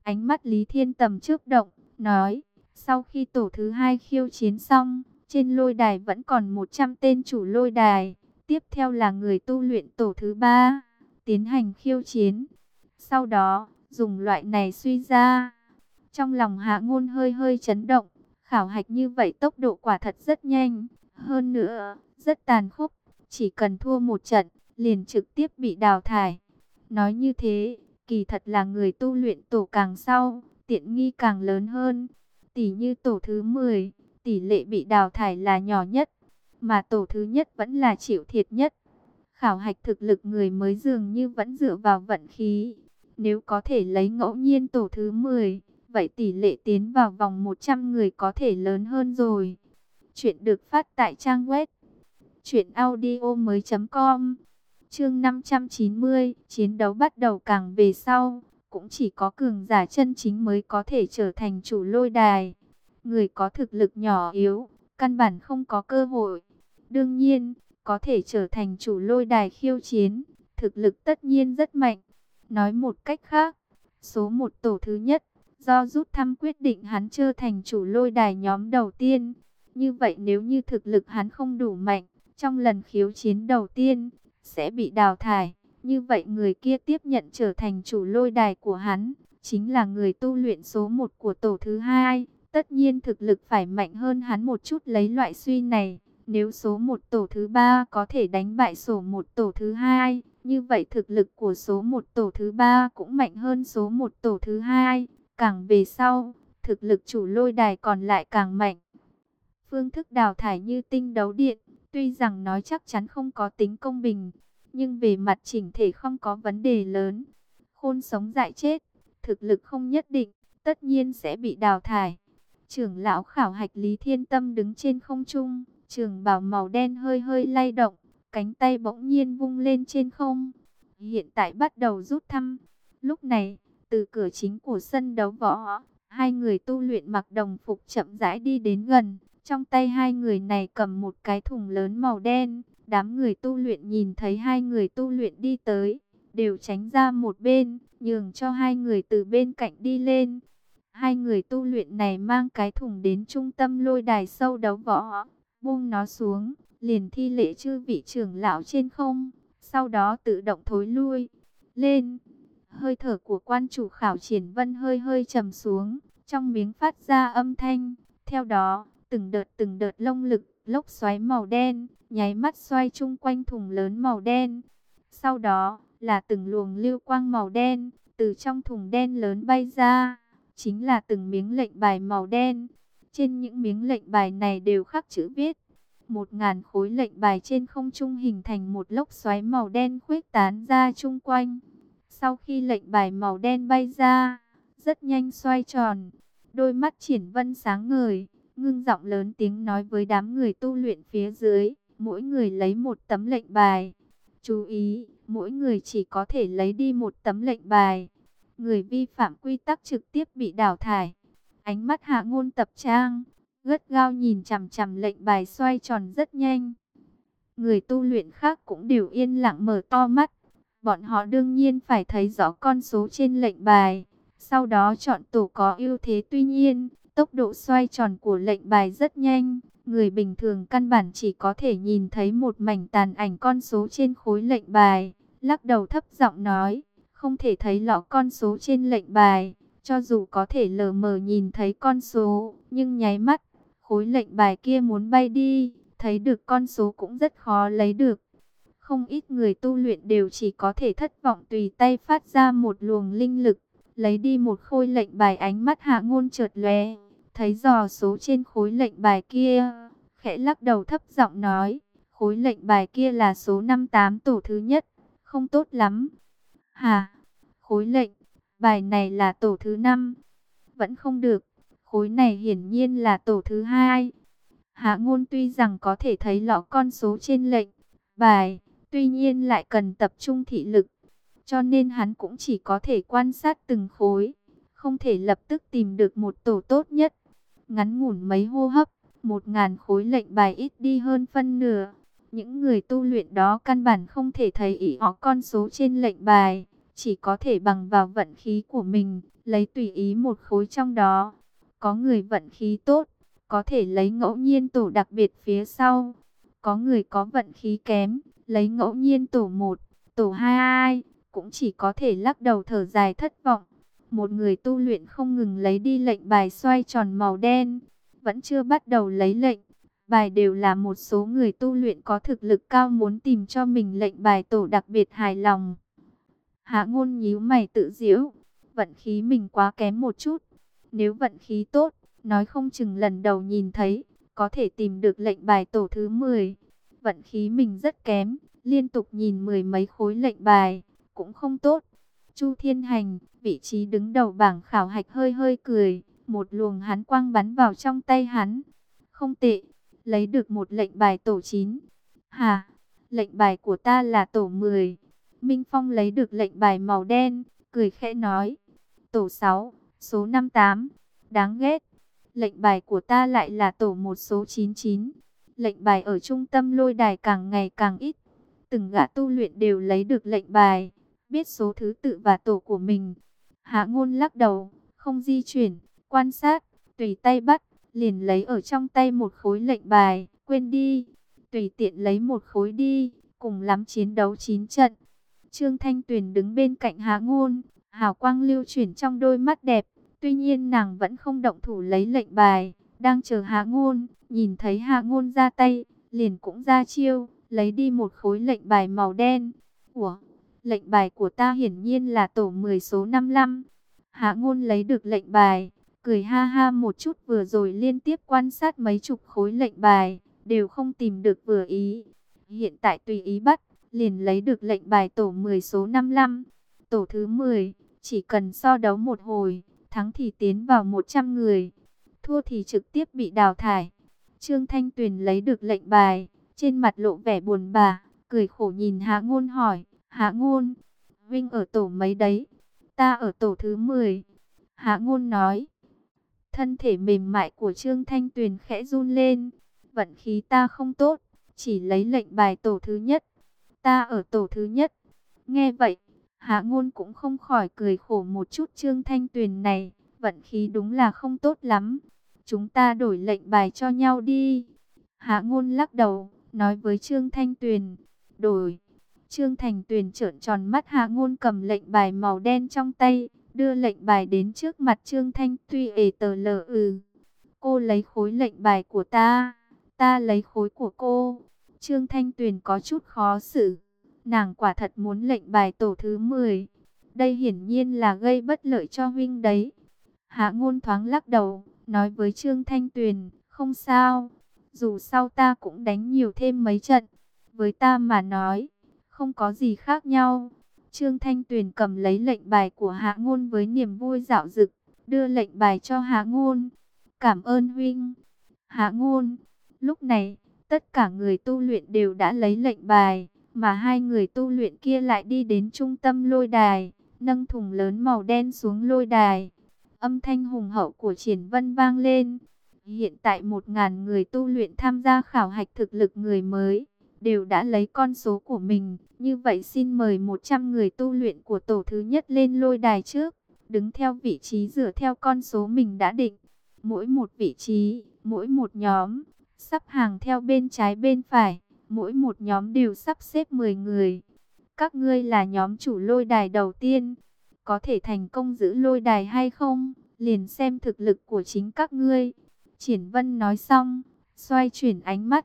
Ánh mắt Lý Thiên Tầm chớp động, nói, sau khi tổ thứ hai khiêu chiến xong, trên lôi đài vẫn còn 100 tên chủ lôi đài. Tiếp theo là người tu luyện tổ thứ ba, tiến hành khiêu chiến. Sau đó, dùng loại này suy ra. Trong lòng Hạ Ngôn hơi hơi chấn động, khảo hạch như vậy tốc độ quả thật rất nhanh. Hơn nữa, rất tàn khốc, chỉ cần thua một trận, liền trực tiếp bị đào thải. Nói như thế, kỳ thật là người tu luyện tổ càng sau, tiện nghi càng lớn hơn. Tỷ như tổ thứ 10, tỷ lệ bị đào thải là nhỏ nhất, mà tổ thứ nhất vẫn là chịu thiệt nhất. Khảo hạch thực lực người mới dường như vẫn dựa vào vận khí. Nếu có thể lấy ngẫu nhiên tổ thứ 10, vậy tỷ lệ tiến vào vòng 100 người có thể lớn hơn rồi. Chuyện được phát tại trang web truyệnaudiomoi.com. Chương 590, chiến đấu bắt đầu càng về sau, cũng chỉ có cường giả chân chính mới có thể trở thành chủ lôi đài. Người có thực lực nhỏ yếu, căn bản không có cơ hội. Đương nhiên, có thể trở thành chủ lôi đài khiêu chiến, thực lực tất nhiên rất mạnh. Nói một cách khác, số một tổ thứ nhất, do rút thăm quyết định hắn trở thành chủ lôi đài nhóm đầu tiên. Như vậy nếu như thực lực hắn không đủ mạnh, trong lần khiêu chiến đầu tiên, sẽ bị đào thải. Như vậy người kia tiếp nhận trở thành chủ lôi đài của hắn, chính là người tu luyện số một của tổ thứ hai. Tất nhiên thực lực phải mạnh hơn hắn một chút lấy loại suy này. Nếu số một tổ thứ ba có thể đánh bại số một tổ thứ hai, như vậy thực lực của số một tổ thứ ba cũng mạnh hơn số một tổ thứ hai. Càng về sau, thực lực chủ lôi đài còn lại càng mạnh. Phương thức đào thải như tinh đấu điện, tuy rằng nói chắc chắn không có tính công bình, nhưng về mặt chỉnh thể không có vấn đề lớn. Khôn sống dại chết, thực lực không nhất định, tất nhiên sẽ bị đào thải. Trưởng lão khảo hạch Lý Thiên Tâm đứng trên không trung, trường bào màu đen hơi hơi lay động, cánh tay bỗng nhiên vung lên trên không. Hiện tại bắt đầu rút thăm. Lúc này, từ cửa chính của sân đấu võ, hai người tu luyện mặc đồng phục chậm rãi đi đến gần. Trong tay hai người này cầm một cái thùng lớn màu đen. Đám người tu luyện nhìn thấy hai người tu luyện đi tới, đều tránh ra một bên, nhường cho hai người từ bên cạnh đi lên. Hai người tu luyện này mang cái thùng đến trung tâm lôi đài sâu đấu võ, buông nó xuống, liền thi lễ chư vị trưởng lão trên không, sau đó tự động thối lui lên. Hơi thở của quan chủ Khảo Triển Vân hơi hơi trầm xuống, trong miếng phát ra âm thanh. Theo đó, từng đợt lông lực, lốc xoáy màu đen, nháy mắt xoay chung quanh thùng lớn màu đen. Sau đó, là từng luồng lưu quang màu đen, từ trong thùng đen lớn bay ra. Chính là từng miếng lệnh bài màu đen. Trên những miếng lệnh bài này đều khắc chữ viết. 1000 khối lệnh bài trên không trung hình thành một lốc xoáy màu đen khuếch tán ra chung quanh. Sau khi lệnh bài màu đen bay ra, rất nhanh xoay tròn. Đôi mắt Triển Vân sáng ngời, ngưng giọng lớn tiếng nói với đám người tu luyện phía dưới. Mỗi người lấy một tấm lệnh bài. Chú ý, mỗi người chỉ có thể lấy đi một tấm lệnh bài. Người vi phạm quy tắc trực tiếp bị đào thải. Ánh mắt Hạ Ngôn tập trang, gắt gao nhìn chằm chằm lệnh bài xoay tròn rất nhanh. Người tu luyện khác cũng đều yên lặng mở to mắt. Bọn họ đương nhiên phải thấy rõ con số trên lệnh bài, sau đó chọn tổ có ưu thế. Tuy nhiên, tốc độ xoay tròn của lệnh bài rất nhanh. Người bình thường căn bản chỉ có thể nhìn thấy một mảnh tàn ảnh con số trên khối lệnh bài. Lắc đầu thấp giọng nói, không thể thấy rõ con số trên lệnh bài. Cho dù có thể lờ mờ nhìn thấy con số, nhưng nháy mắt, khối lệnh bài kia muốn bay đi, thấy được con số cũng rất khó lấy được. Không ít người tu luyện đều chỉ có thể thất vọng tùy tay phát ra một luồng linh lực, lấy đi một khối lệnh bài. Ánh mắt Hạ Ngôn chợt lóe, thấy dò số trên khối lệnh bài kia, khẽ lắc đầu thấp giọng nói, khối lệnh bài kia là số 58 tổ thứ nhất, không tốt lắm. Hả? Khối lệnh bài này là tổ thứ 5, vẫn không được. Khối này hiển nhiên là tổ thứ 2. Hạ Ngôn tuy rằng có thể thấy rõ con số trên lệnh bài, tuy nhiên lại cần tập trung thị lực, cho nên hắn cũng chỉ có thể quan sát từng khối, không thể lập tức tìm được một tổ tốt nhất. Ngắn ngủn mấy hô hấp, 1000 khối lệnh bài ít đi hơn phân nửa. Những người tu luyện đó căn bản không thể thấy ý họ con số trên lệnh bài, chỉ có thể bằng vào vận khí của mình, lấy tùy ý một khối trong đó. Có người vận khí tốt, có thể lấy ngẫu nhiên tổ đặc biệt phía sau. Có người có vận khí kém, lấy ngẫu nhiên tổ 1, tổ 2, cũng chỉ có thể lắc đầu thở dài thất vọng. Một người tu luyện không ngừng lấy đi lệnh bài xoay tròn màu đen, vẫn chưa bắt đầu lấy lệnh bài, đều là một số người tu luyện có thực lực cao muốn tìm cho mình lệnh bài tổ đặc biệt hài lòng. Hạ Ngôn nhíu mày tự giễu, vận khí mình quá kém một chút. Nếu vận khí tốt, nói không chừng lần đầu nhìn thấy, có thể tìm được lệnh bài tổ thứ 10. Vận khí mình rất kém, liên tục nhìn mười mấy khối lệnh bài, cũng không tốt. Chu Thiên Hành, vị trí đứng đầu bảng khảo hạch hơi hơi cười, một luồng hắn quang bắn vào trong tay hắn. Không tệ, lấy được một lệnh bài tổ 9. Hả? Lệnh bài của ta là tổ 10. Minh Phong lấy được lệnh bài màu đen, cười khẽ nói. Tổ 6, số 58. Đáng ghét. Lệnh bài của ta lại là tổ 1 số 99. Lệnh bài ở trung tâm lôi đài càng ngày càng ít. Từng gã tu luyện đều lấy được lệnh bài, biết số thứ tự và tổ của mình. Hạ Ngôn lắc đầu, không di chuyển, quan sát, tùy tay bắt, liền lấy ở trong tay một khối lệnh bài, quên đi, tùy tiện lấy một khối đi, cùng lắm chiến đấu 9 trận. Trương Thanh Tuyền đứng bên cạnh Hạ Ngôn, hào quang lưu chuyển trong đôi mắt đẹp, tuy nhiên nàng vẫn không động thủ lấy lệnh bài, đang chờ Hạ Ngôn, nhìn thấy Hạ Ngôn ra tay, liền cũng ra chiêu, lấy đi một khối lệnh bài màu đen. Ủa, lệnh bài của ta hiển nhiên là tổ 10 số 55. Hạ Ngôn lấy được lệnh bài, cười ha ha một chút, vừa rồi liên tiếp quan sát mấy chục khối lệnh bài, đều không tìm được vừa ý. Hiện tại tùy ý bắt, liền lấy được lệnh bài tổ 10 số 55. Tổ thứ 10, chỉ cần so đấu một hồi, thắng thì tiến vào 100 người, thua thì trực tiếp bị đào thải. Trương Thanh Tuyền lấy được lệnh bài, trên mặt lộ vẻ buồn bã, cười khổ nhìn Hạ Ngôn hỏi, Hạ Ngôn, Vinh ở tổ mấy đấy? Ta ở tổ thứ 10. Hạ Ngôn nói. Thân thể mềm mại của Trương Thanh Tuyền khẽ run lên. Vận khí ta không tốt, chỉ lấy lệnh bài tổ thứ nhất. Ta ở tổ thứ nhất. Nghe vậy, Hạ Ngôn cũng không khỏi cười khổ một chút. Trương Thanh Tuyền này, vận khí đúng là không tốt lắm. Chúng ta đổi lệnh bài cho nhau đi. Hạ Ngôn lắc đầu, nói với Trương Thanh Tuyền. Đổi. Trương Thanh Tuyền trợn tròn mắt. Hạ Ngôn cầm lệnh bài màu đen trong tay, đưa lệnh bài đến trước mặt Trương Thanh Tuyền. Cô lấy khối lệnh bài của ta, ta lấy khối của cô. Trương Thanh Tuyền có chút khó xử. Nàng quả thật muốn lệnh bài tổ thứ 10. Đây hiển nhiên là gây bất lợi cho huynh đấy. Hạ Ngôn thoáng lắc đầu, nói với Trương Thanh Tuyền, không sao. Dù sau ta cũng đánh nhiều thêm mấy trận. Với ta mà nói, không có gì khác nhau. Trương Thanh Tuyền cầm lấy lệnh bài của Hạ Ngôn với niềm vui dạo dực, đưa lệnh bài cho Hạ Ngôn. Cảm ơn huynh. Hạ Ngôn. Lúc này, tất cả người tu luyện đều đã lấy lệnh bài, mà hai người tu luyện kia lại đi đến trung tâm lôi đài, nâng thùng lớn màu đen xuống lôi đài. Âm thanh hùng hậu của Triển Vân vang lên. Hiện tại 1000 người tu luyện tham gia khảo hạch thực lực người mới, đều đã lấy con số của mình. Như vậy xin mời 100 người tu luyện của tổ thứ nhất lên lôi đài trước, đứng theo vị trí dựa theo con số mình đã định. Mỗi một vị trí, mỗi một nhóm, sắp hàng theo bên trái bên phải, mỗi một nhóm đều sắp xếp 10 người. Các ngươi là nhóm chủ lôi đài đầu tiên, có thể thành công giữ lôi đài hay không, liền xem thực lực của chính các ngươi. Triển Vân nói xong, xoay chuyển ánh mắt.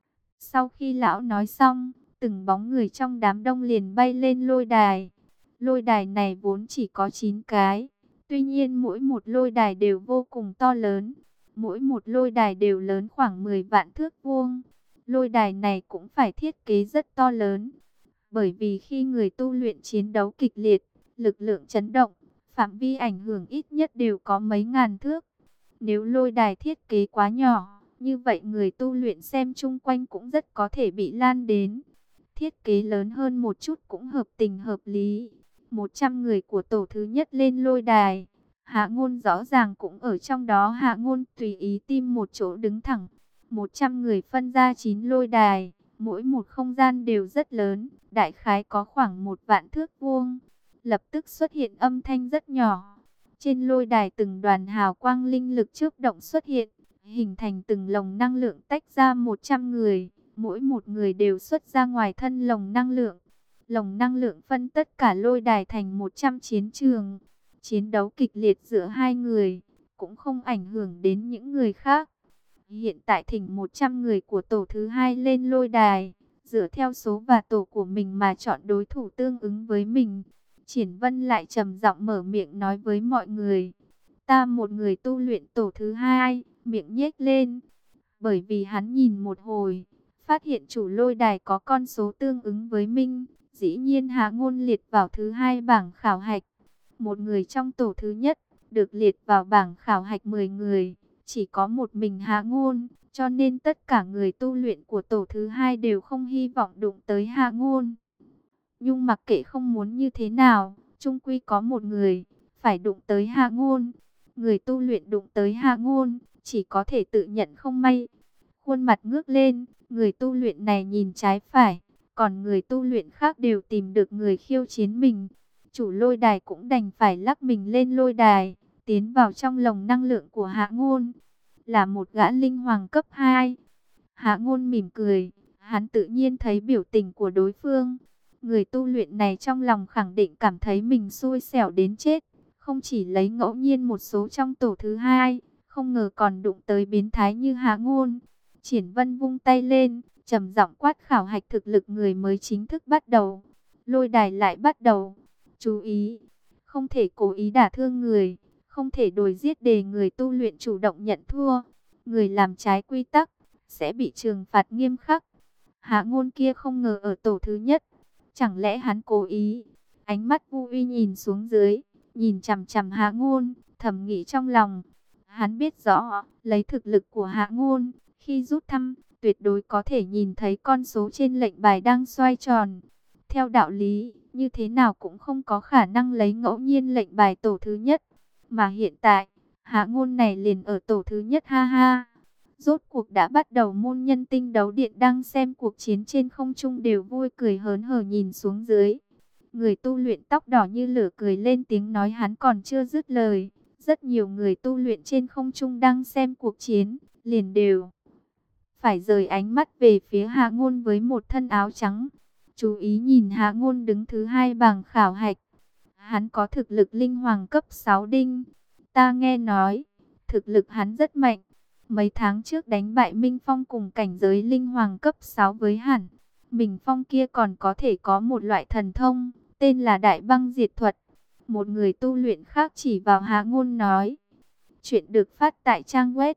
Sau khi lão nói xong, từng bóng người trong đám đông liền bay lên lôi đài. Lôi đài này vốn chỉ có 9 cái. Tuy nhiên mỗi một lôi đài đều vô cùng to lớn. Mỗi một lôi đài đều lớn khoảng 10 vạn thước vuông. Lôi đài này cũng phải thiết kế rất to lớn. Bởi vì khi người tu luyện chiến đấu kịch liệt, lực lượng chấn động, phạm vi ảnh hưởng ít nhất đều có mấy ngàn thước. Nếu lôi đài thiết kế quá nhỏ, như vậy người tu luyện xem chung quanh cũng rất có thể bị lan đến. Thiết kế lớn hơn một chút cũng hợp tình hợp lý. 100 người của tổ thứ nhất lên lôi đài. Hạ Ngôn rõ ràng cũng ở trong đó. Hạ Ngôn tùy ý tìm một chỗ đứng thẳng. 100 người phân ra 9 lôi đài. Mỗi một không gian đều rất lớn. Đại khái có khoảng 1 vạn thước vuông. lập tức xuất hiện âm thanh rất nhỏ. Trên lôi đài từng đoàn hào quang linh lực chớp động xuất hiện, hình thành từng lồng năng lượng tách ra 100 người, mỗi một người đều xuất ra ngoài thân lồng năng lượng. Lồng năng lượng phân tất cả lôi đài thành 100 chiến trường. Chiến đấu kịch liệt giữa hai người, cũng không ảnh hưởng đến những người khác. Hiện tại thỉnh 100 người của tổ thứ hai lên lôi đài, dựa theo số và tổ của mình mà chọn đối thủ tương ứng với mình. Triển Vân lại trầm giọng mở miệng nói với mọi người. Ta một người tu luyện tổ thứ hai, miệng nhếch lên. Bởi vì hắn nhìn một hồi, phát hiện chủ lôi đài có con số tương ứng với mình. Dĩ nhiên Hạ Ngôn liệt vào thứ hai bảng khảo hạch. Một người trong tổ thứ nhất, được liệt vào bảng khảo hạch 10 người. Chỉ có một mình Hạ Ngôn, cho nên tất cả người tu luyện của tổ thứ hai đều không hy vọng đụng tới Hạ Ngôn. Nhưng mặc kệ không muốn như thế nào, chung quy có một người phải đụng tới Hạ Ngôn. Người tu luyện đụng tới Hạ Ngôn chỉ có thể tự nhận không may. Khuôn mặt ngước lên, người tu luyện này nhìn trái phải, còn người tu luyện khác đều tìm được người khiêu chiến mình. Chủ lôi đài cũng đành phải lắc mình lên lôi đài, tiến vào trong lồng năng lượng của Hạ Ngôn. Là một gã linh hoàng cấp 2. Hạ Ngôn mỉm cười, hắn tự nhiên thấy biểu tình của đối phương. Người tu luyện này trong lòng khẳng định cảm thấy mình xui xẻo đến chết. Không chỉ lấy ngẫu nhiên một số trong tổ thứ hai, không ngờ còn đụng tới biến thái như Hạ Ngôn. Triển Vân vung tay lên, trầm giọng quát khảo hạch thực lực người mới chính thức bắt đầu. Lôi đài lại bắt đầu. Chú ý, không thể cố ý đả thương người, không thể đồi giết để người tu luyện chủ động nhận thua. Người làm trái quy tắc sẽ bị trừng phạt nghiêm khắc. Hạ Ngôn kia không ngờ ở tổ thứ nhất, chẳng lẽ hắn cố ý? Ánh mắt Vu Uy nhìn xuống dưới, nhìn chằm chằm Hạ Ngôn, thầm nghĩ trong lòng. Hắn biết rõ, lấy thực lực của Hạ Ngôn, khi rút thăm, tuyệt đối có thể nhìn thấy con số trên lệnh bài đang xoay tròn. Theo đạo lý, như thế nào cũng không có khả năng lấy ngẫu nhiên lệnh bài tổ thứ nhất. Mà hiện tại, Hạ Ngôn này liền ở tổ thứ nhất ha ha. Rốt cuộc đã bắt đầu, môn nhân tinh đấu điện đang xem cuộc chiến trên không trung đều vui cười hớn hở nhìn xuống dưới. Người tu luyện tóc đỏ như lửa cười lên tiếng nói, hắn còn chưa dứt lời. Rất nhiều người tu luyện trên không trung đang xem cuộc chiến, liền đều phải rời ánh mắt về phía Hạ Ngôn với một thân áo trắng. Chú ý nhìn Hạ Ngôn đứng thứ hai bảng khảo hạch. Hắn có thực lực linh hoàng cấp 6 đinh. Ta nghe nói, thực lực hắn rất mạnh. Mấy tháng trước đánh bại Minh Phong cùng cảnh giới linh hoàng cấp 6 với hẳn. Minh Phong kia còn có thể có một loại thần thông, tên là Đại Băng Diệt Thuật. Một người tu luyện khác chỉ vào Hạ Ngôn nói. Chuyện được phát tại trang web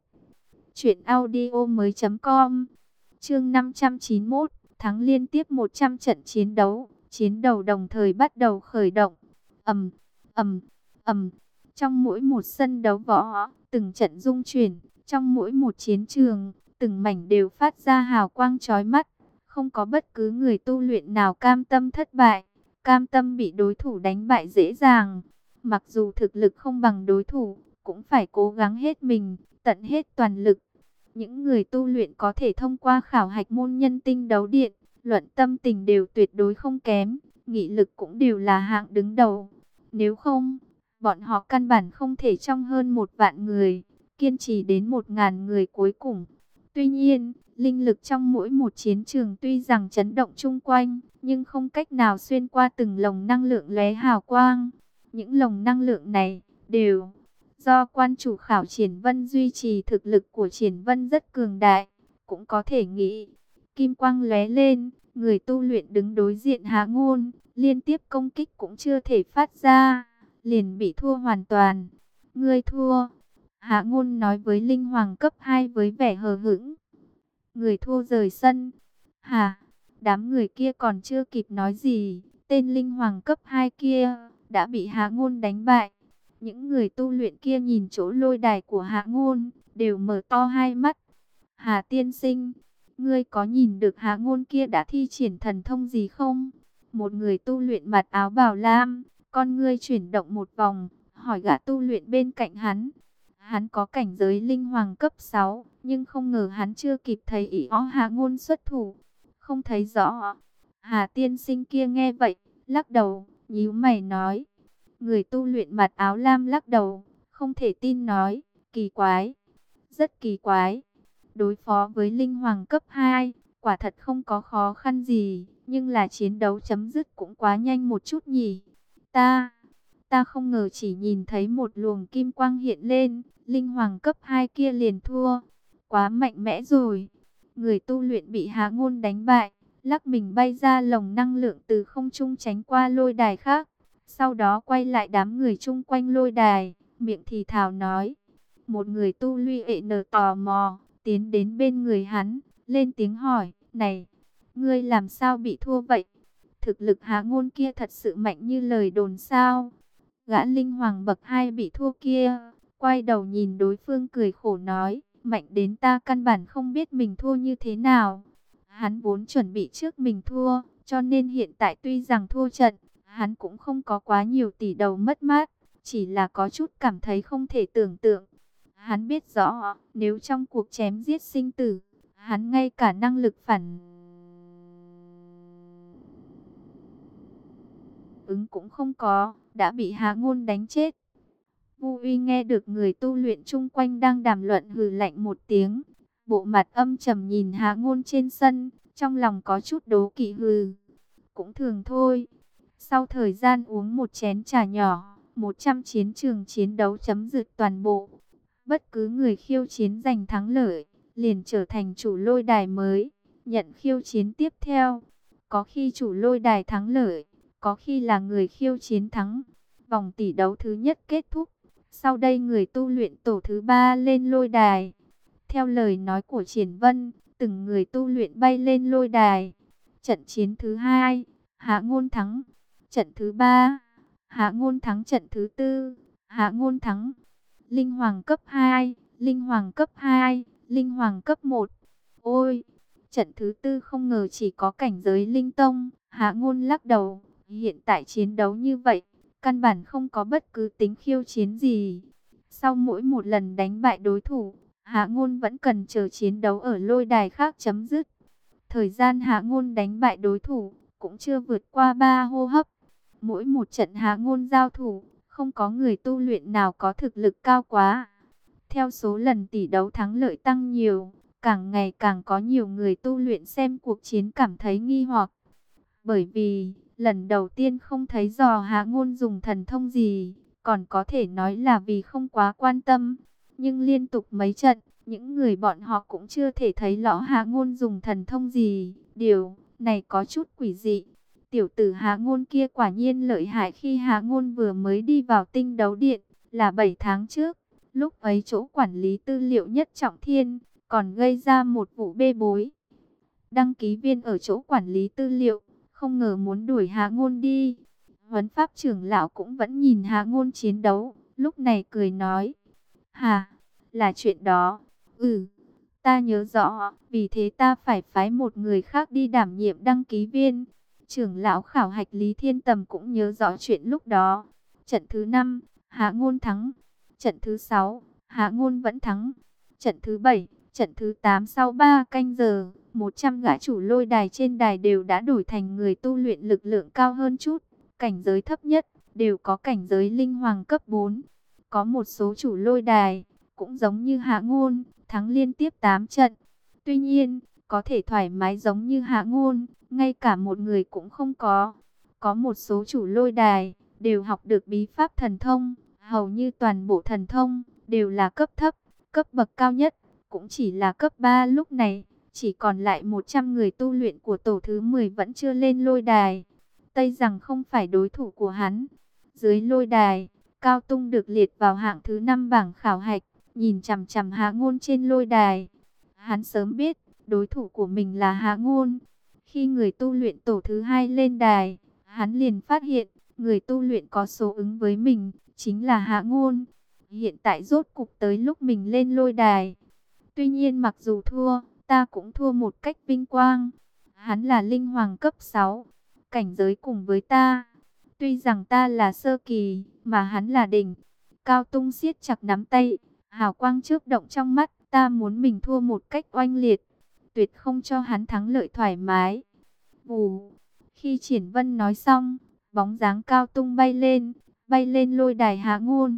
truyệnaudiomoi.com. Chương 591, thắng liên tiếp 100 trận chiến đấu, chiến đấu đồng thời bắt đầu khởi động. Ầm, ầm, ầm. Trong mỗi một sân đấu võ, từng trận rung chuyển, trong mỗi một chiến trường, từng mảnh đều phát ra hào quang chói mắt, không có bất cứ người tu luyện nào cam tâm thất bại, cam tâm bị đối thủ đánh bại dễ dàng. Mặc dù thực lực không bằng đối thủ, cũng phải cố gắng hết mình, tận hết toàn lực. Những người tu luyện có thể thông qua khảo hạch môn nhân tinh đấu điện, luận tâm tình đều tuyệt đối không kém, nghị lực cũng đều là hạng đứng đầu. Nếu không, bọn họ căn bản không thể trong hơn 1.000 người, kiên trì đến 1.000 người cuối cùng. Tuy nhiên, linh lực trong mỗi một chiến trường tuy rằng chấn động chung quanh, nhưng không cách nào xuyên qua từng lồng năng lượng lóe hào quang. Những lồng năng lượng này đều do quan chủ khảo Triển Vân duy trì, thực lực của Triển Vân rất cường đại, cũng có thể nghĩ. Kim quang lóe lên, người tu luyện đứng đối diện Hạ Ngôn, liên tiếp công kích cũng chưa thể phát ra, liền bị thua hoàn toàn. Ngươi thua. Hạ Ngôn nói với linh hoàng cấp 2 với vẻ hờ hững. Người thua rời sân. Hả? Đám người kia còn chưa kịp nói gì, tên linh hoàng cấp 2 kia đã bị Hạ Ngôn đánh bại. Những người tu luyện kia nhìn chỗ lôi đài của Hạ Ngôn, đều mở to hai mắt. Hà tiên sinh, ngươi có nhìn được Hạ Ngôn kia đã thi triển thần thông gì không? Một người tu luyện mặc áo bào lam, con ngươi chuyển động một vòng, hỏi gã tu luyện bên cạnh hắn. Hắn có cảnh giới linh hoàng cấp 6, nhưng không ngờ hắn chưa kịp thấy ý ó Hạ Ngôn xuất thủ, không thấy rõ. Hà tiên sinh kia nghe vậy, lắc đầu, nhíu mày nói. Người tu luyện mặt áo lam lắc đầu, không thể tin nói, kỳ quái, rất kỳ quái. Đối phó với linh hoàng cấp 2, quả thật không có khó khăn gì, nhưng là chiến đấu chấm dứt cũng quá nhanh một chút nhỉ. Ta không ngờ chỉ nhìn thấy một luồng kim quang hiện lên, linh hoàng cấp 2 kia liền thua. Quá mạnh mẽ rồi. Người tu luyện bị Hạ Ngôn đánh bại, lắc mình bay ra lồng năng lượng từ không trung tránh qua lôi đài khác. Sau đó quay lại đám người chung quanh lôi đài, miệng thì thào nói. Một người tu luyện tò mò, tiến đến bên người hắn, lên tiếng hỏi, này, ngươi làm sao bị thua vậy? Thực lực Hạ Ngôn kia thật sự mạnh như lời đồn sao? Gã linh hoàng bậc 2 bị thua kia, quay đầu nhìn đối phương cười khổ nói, mạnh đến ta căn bản không biết mình thua như thế nào. Hắn vốn chuẩn bị trước mình thua, cho nên hiện tại tuy rằng thua trận, hắn cũng không có quá nhiều tỷ đầu mất mát, chỉ là có chút cảm thấy không thể tưởng tượng. Hắn biết rõ, nếu trong cuộc chém giết sinh tử, hắn ngay cả năng lực phản ứng cũng không có, đã bị Hạ Ngôn đánh chết. Vu Uy nghe được người tu luyện chung quanh đang đàm luận hừ lạnh một tiếng, bộ mặt âm trầm nhìn Hạ Ngôn trên sân, trong lòng có chút đố kỵ hừ. Cũng thường thôi. Sau thời gian uống một chén trà nhỏ, 100 chiến trường chiến đấu chấm dứt toàn bộ. Bất cứ người khiêu chiến giành thắng lợi, liền trở thành chủ lôi đài mới, nhận khiêu chiến tiếp theo. Có khi chủ lôi đài thắng lợi, có khi là người khiêu chiến thắng. Vòng tỷ đấu thứ nhất kết thúc. Sau đây người tu luyện tổ thứ 3 lên lôi đài. Theo lời nói của Triển Vân, từng người tu luyện bay lên lôi đài. Trận chiến thứ 2, Hạ Ngôn thắng. Trận thứ 3, Hạ Ngôn thắng. Trận thứ 4, Hạ Ngôn thắng. Linh hoàng cấp 2, linh hoàng cấp 2, linh hoàng cấp 1. Ôi, trận thứ 4 không ngờ chỉ có cảnh giới linh tông. Hạ Ngôn lắc đầu, hiện tại chiến đấu như vậy, căn bản không có bất cứ tính khiêu chiến gì. Sau mỗi một lần đánh bại đối thủ, Hạ Ngôn vẫn cần chờ chiến đấu ở lôi đài khác chấm dứt. Thời gian Hạ Ngôn đánh bại đối thủ cũng chưa vượt qua 3 hô hấp. Mỗi một trận Hạ Ngôn giao thủ, không có người tu luyện nào có thực lực cao quá. Theo số lần tỷ đấu thắng lợi tăng nhiều, càng ngày càng có nhiều người tu luyện xem cuộc chiến cảm thấy nghi hoặc. Bởi vì, lần đầu tiên không thấy dò Hạ Ngôn dùng thần thông gì, còn có thể nói là vì không quá quan tâm. Nhưng liên tục mấy trận, những người bọn họ cũng chưa thể thấy rõ Hạ Ngôn dùng thần thông gì. Điều này có chút quỷ dị. Tiểu tử Hạ Ngôn kia quả nhiên lợi hại. Khi Hạ Ngôn vừa mới đi vào tinh đấu điện, là 7 tháng trước. Lúc ấy chỗ quản lý tư liệu Nhất Trọng Thiên còn gây ra một vụ bê bối. Đăng ký viên ở chỗ quản lý tư liệu không ngờ muốn đuổi Hạ Ngôn đi. Huấn pháp trưởng lão cũng vẫn nhìn Hạ Ngôn chiến đấu, lúc này cười nói: "Hà, là chuyện đó. Ta nhớ rõ, vì thế ta phải phái một người khác đi đảm nhiệm đăng ký viên." Trưởng lão khảo hạch Lý Thiên Tầm cũng nhớ rõ chuyện lúc đó. Trận thứ 5, Hạ Ngôn thắng. Trận thứ 6, Hạ Ngôn vẫn thắng. Trận thứ 7, trận thứ 8 sau 3 canh giờ, 100 gã chủ lôi đài trên đài đều đã đổi thành người tu luyện lực lượng cao hơn chút. Cảnh giới thấp nhất, đều có cảnh giới linh hoàng cấp 4. Có một số chủ lôi đài, cũng giống như Hạ Ngôn, thắng liên tiếp 8 trận. Tuy nhiên, có thể thoải mái giống như Hạ Ngôn, ngay cả một người cũng không có. Có một số chủ lôi đài, đều học được bí pháp thần thông, hầu như toàn bộ thần thông, đều là cấp thấp, cấp bậc cao nhất, cũng chỉ là cấp 3 lúc này. Chỉ còn lại 100 người tu luyện của tổ thứ 10 vẫn chưa lên lôi đài. Tây rằng không phải đối thủ của hắn. Dưới lôi đài, Cao Tung được liệt vào hạng thứ 5 bảng khảo hạch, nhìn chằm chằm Hạ Ngôn trên lôi đài. Hắn sớm biết, đối thủ của mình là Hạ Ngôn. Khi người tu luyện tổ thứ 2 lên đài, hắn liền phát hiện, người tu luyện có số ứng với mình, chính là Hạ Ngôn. Hiện tại rốt cục tới lúc mình lên lôi đài. Tuy nhiên mặc dù thua, ta cũng thua một cách vinh quang. Hắn là linh hoàng cấp 6, cảnh giới cùng với ta. Tuy rằng ta là sơ kỳ, mà hắn là đỉnh. Cao Tung siết chặt nắm tay, hào quang chớp động trong mắt. Ta muốn mình thua một cách oanh liệt, tuyệt không cho hắn thắng lợi thoải mái. Vù. Khi Triển Vân nói xong, bóng dáng Cao Tung bay lên lôi đài Hạ Ngôn.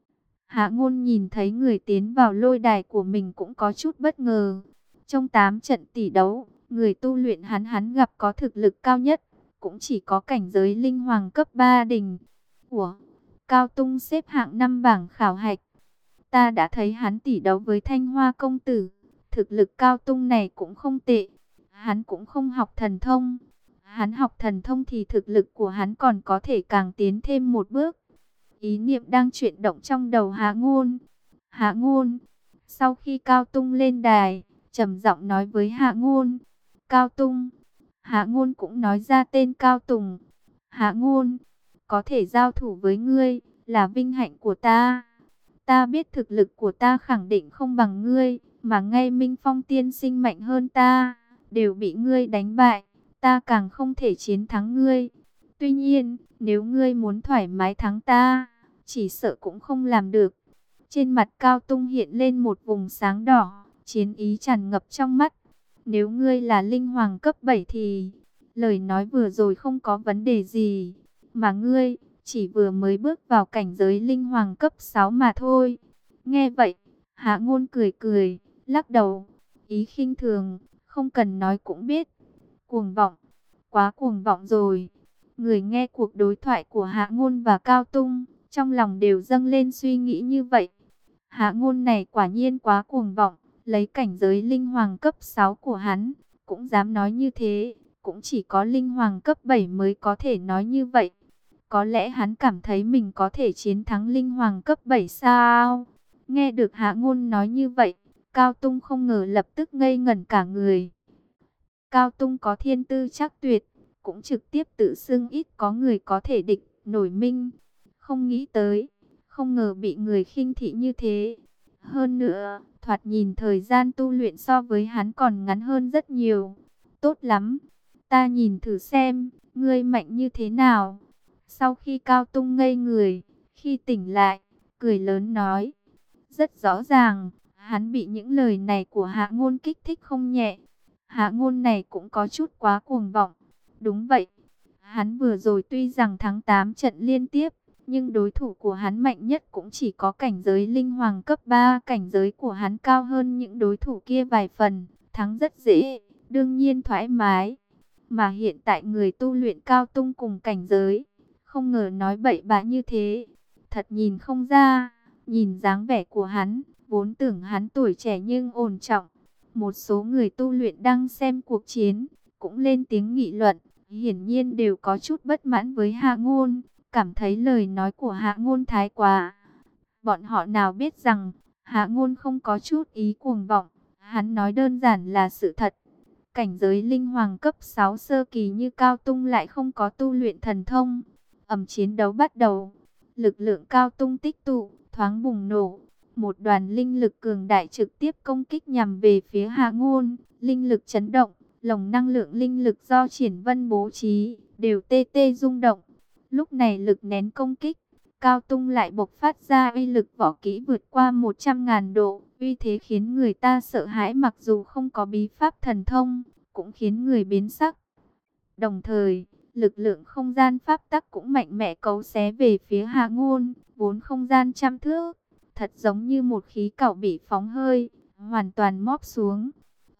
Hạ Ngôn nhìn thấy người tiến vào lôi đài của mình cũng có chút bất ngờ. Trong 8 trận tỷ đấu, người tu luyện hắn gặp có thực lực cao nhất, cũng chỉ có cảnh giới linh hoàng cấp 3 đỉnh. Ủa, Cao Tung xếp hạng 5 bảng khảo hạch. Ta đã thấy hắn tỷ đấu với Thanh Hoa công tử. Thực lực Cao Tung này cũng không tệ. Hắn cũng không học thần thông. Hắn học thần thông thì thực lực của hắn còn có thể càng tiến thêm một bước. Ý niệm đang chuyển động trong đầu Hạ Ngôn. Hạ Ngôn. Sau khi Cao Tung lên đài, trầm giọng nói với Hạ Ngôn. Cao Tung. Hạ Ngôn cũng nói ra tên Cao Tùng. Hạ Ngôn. Có thể giao thủ với ngươi là vinh hạnh của ta. Ta biết thực lực của ta khẳng định không bằng ngươi, mà ngay Minh Phong tiên sinh mạnh hơn ta, đều bị ngươi đánh bại, ta càng không thể chiến thắng ngươi. Tuy nhiên, nếu ngươi muốn thoải mái thắng ta, chỉ sợ cũng không làm được. Trên mặt Cao Tung hiện lên một vùng sáng đỏ, chiến ý tràn ngập trong mắt. Nếu ngươi là linh hoàng cấp 7 thì, lời nói vừa rồi không có vấn đề gì, mà ngươi chỉ vừa mới bước vào cảnh giới linh hoàng cấp 6 mà thôi. Nghe vậy, Hạ Ngôn cười cười, lắc đầu, ý khinh thường, không cần nói cũng biết. Cuồng vọng, quá cuồng vọng rồi. Người nghe cuộc đối thoại của Hạ Ngôn và Cao Tung, trong lòng đều dâng lên suy nghĩ như vậy. Hạ Ngôn này quả nhiên quá cuồng vọng, lấy cảnh giới linh hoàng cấp 6 của hắn, cũng dám nói như thế, cũng chỉ có linh hoàng cấp 7 mới có thể nói như vậy. Có lẽ hắn cảm thấy mình có thể chiến thắng linh hoàng cấp 7 sao? Nghe được Hạ Ngôn nói như vậy, Cao Tung không ngờ lập tức ngây ngẩn cả người. Cao Tung có thiên tư chắc tuyệt, cũng trực tiếp tự xưng ít có người có thể địch nổi Minh. Không nghĩ tới, không ngờ bị người khinh thị như thế. Hơn nữa, thoạt nhìn thời gian tu luyện so với hắn còn ngắn hơn rất nhiều. Tốt lắm, ta nhìn thử xem, ngươi mạnh như thế nào. Sau khi Cao Tung ngây người, khi tỉnh lại, cười lớn nói. Rất rõ ràng, hắn bị những lời này của Hạ Ngôn kích thích không nhẹ. Hạ Ngôn này cũng có chút quá cuồng vọng. Đúng vậy, hắn vừa rồi tuy rằng thắng 8 trận liên tiếp, nhưng đối thủ của hắn mạnh nhất cũng chỉ có cảnh giới linh hoàng cấp 3. Cảnh giới của hắn cao hơn những đối thủ kia vài phần, thắng rất dễ, đương nhiên thoải mái. Mà hiện tại người tu luyện Cao Tung cùng cảnh giới, không ngờ nói bậy bạ như thế. Thật nhìn không ra, nhìn dáng vẻ của hắn, vốn tưởng hắn tuổi trẻ nhưng ổn trọng. Một số người tu luyện đang xem cuộc chiến, cũng lên tiếng nghị luận, hiển nhiên đều có chút bất mãn với Hạ Ngôn, cảm thấy lời nói của Hạ Ngôn thái quá. Bọn họ nào biết rằng, Hạ Ngôn không có chút ý cuồng vọng, hắn nói đơn giản là sự thật. Cảnh giới linh hoàng cấp 6 sơ kỳ như Cao Tung lại không có tu luyện thần thông. Chiến đấu bắt đầu, lực lượng Cao Tung tích tụ, thoáng bùng nổ. Một đoàn linh lực cường đại trực tiếp công kích nhằm về phía Hạ Ngôn. Linh lực chấn động, lồng năng lượng linh lực do Triển Vân bố trí, đều tê tê rung động. Lúc này lực nén công kích, Cao Tung lại bộc phát ra uy lực võ kỹ vượt qua 100.000 độ. Uy thế khiến người ta sợ hãi, mặc dù không có bí pháp thần thông, cũng khiến người biến sắc. Đồng thời, lực lượng không gian pháp tắc cũng mạnh mẽ cấu xé về phía Hạ Ngôn, vốn không gian trăm thước, thật giống như một khí cầu bị phóng hơi, hoàn toàn móp xuống.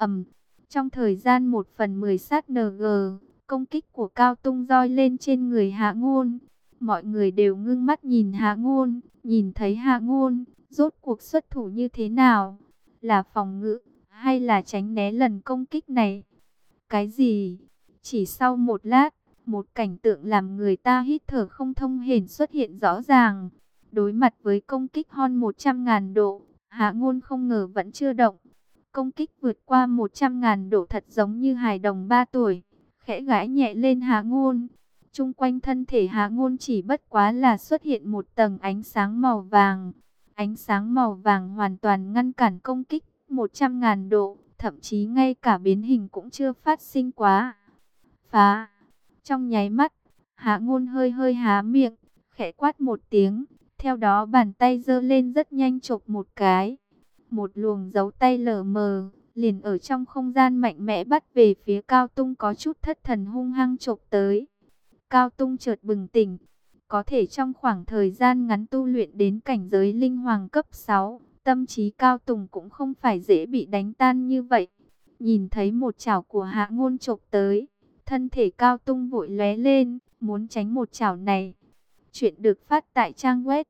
Trong thời gian 1/10 sát ng, công kích của Cao Tung roi lên trên người Hạ Ngôn. Mọi người đều ngưng mắt nhìn Hạ Ngôn, nhìn thấy Hạ Ngôn rốt cuộc xuất thủ như thế nào, là phòng ngự hay là tránh né lần công kích này. Cái gì? Chỉ sau một lát, một cảnh tượng làm người ta hít thở không thông hển xuất hiện rõ ràng. Đối mặt với công kích hơn 100.000 độ, Hạ Ngôn không ngờ vẫn chưa động. Công kích vượt qua 100.000 độ thật giống như hài đồng 3 tuổi, khẽ gãi nhẹ lên Hạ Ngôn. Trung quanh thân thể Hạ Ngôn chỉ bất quá là xuất hiện một tầng ánh sáng màu vàng. Ánh sáng màu vàng hoàn toàn ngăn cản công kích 100.000 độ, thậm chí ngay cả biến hình cũng chưa phát sinh quá. Phá! Trong nháy mắt, Hạ Ngôn hơi hơi há miệng, khẽ quát một tiếng, theo đó bàn tay giơ lên rất nhanh chộp một cái. Một luồng dấu tay lờ mờ, liền ở trong không gian mạnh mẽ bắt về phía Cao Tung, có chút thất thần hung hăng chộp tới. Cao Tung chợt bừng tỉnh. Có thể trong khoảng thời gian ngắn tu luyện đến cảnh giới linh hoàng cấp 6, tâm trí Cao Tùng cũng không phải dễ bị đánh tan như vậy. Nhìn thấy một chảo của Hạ Ngôn chộp tới, thân thể Cao Tung vội lóe lên, muốn tránh một chảo này. Chuyện được phát tại trang web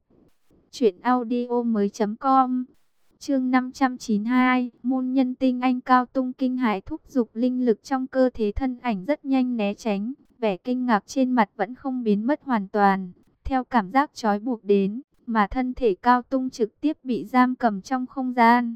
truyệnaudiomoi.com. Chương 592, môn nhân tinh anh. Cao Tung kinh hãi thúc giục linh lực trong cơ thể, thân ảnh rất nhanh né tránh, vẻ kinh ngạc trên mặt vẫn không biến mất hoàn toàn. Theo cảm giác trói buộc đến, mà thân thể Cao Tung trực tiếp bị giam cầm trong không gian.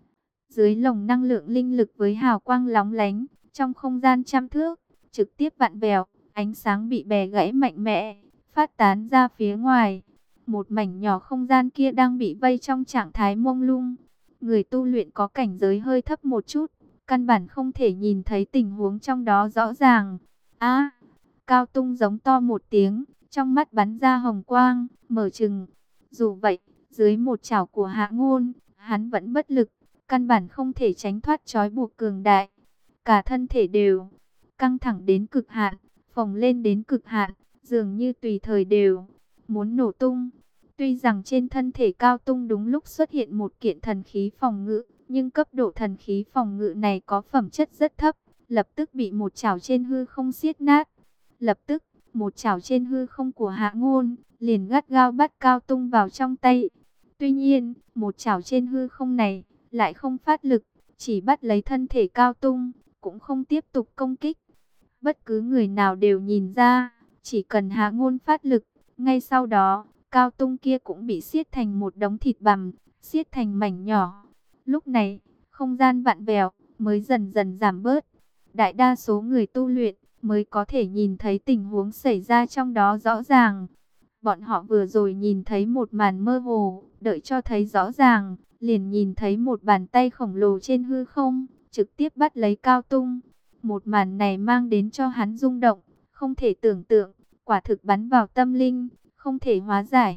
Dưới lồng năng lượng linh lực với hào quang lóng lánh, trong không gian trăm thước, trực tiếp vặn vẹo, ánh sáng bị bẻ gãy mạnh mẽ, phát tán ra phía ngoài. Một mảnh nhỏ không gian kia đang bị vây trong trạng thái mông lung. Người tu luyện có cảnh giới hơi thấp một chút, căn bản không thể nhìn thấy tình huống trong đó rõ ràng. A! Cao Tung giống to một tiếng, trong mắt bắn ra hồng quang, mở trừng. Dù vậy, dưới một chảo của Hạ Ngôn, hắn vẫn bất lực, căn bản không thể tránh thoát trói buộc cường đại. Cả thân thể đều căng thẳng đến cực hạn, phồng lên đến cực hạn, dường như tùy thời đều muốn nổ tung. Tuy rằng trên thân thể Cao Tung đúng lúc xuất hiện một kiện thần khí phòng ngự, nhưng cấp độ thần khí phòng ngự này có phẩm chất rất thấp, lập tức bị một chảo trên hư không siết nát. Lập tức, một chảo trên hư không của Hạ Ngôn liền gắt gao bắt Cao Tung vào trong tay. Tuy nhiên, một chảo trên hư không này lại không phát lực, chỉ bắt lấy thân thể Cao Tung, cũng không tiếp tục công kích. Bất cứ người nào đều nhìn ra, chỉ cần Hạ Ngôn phát lực, ngay sau đó, Cao Tung kia cũng bị siết thành một đống thịt bằm, siết thành mảnh nhỏ. Lúc này, không gian vặn vẹo mới dần dần giảm bớt. Đại đa số người tu luyện mới có thể nhìn thấy tình huống xảy ra trong đó rõ ràng. Bọn họ vừa rồi nhìn thấy một màn mơ hồ, đợi cho thấy rõ ràng, liền nhìn thấy một bàn tay khổng lồ trên hư không, trực tiếp bắt lấy Cao Tung. Một màn này mang đến cho hắn rung động, không thể tưởng tượng, quả thực bắn vào tâm linh, không thể hóa giải.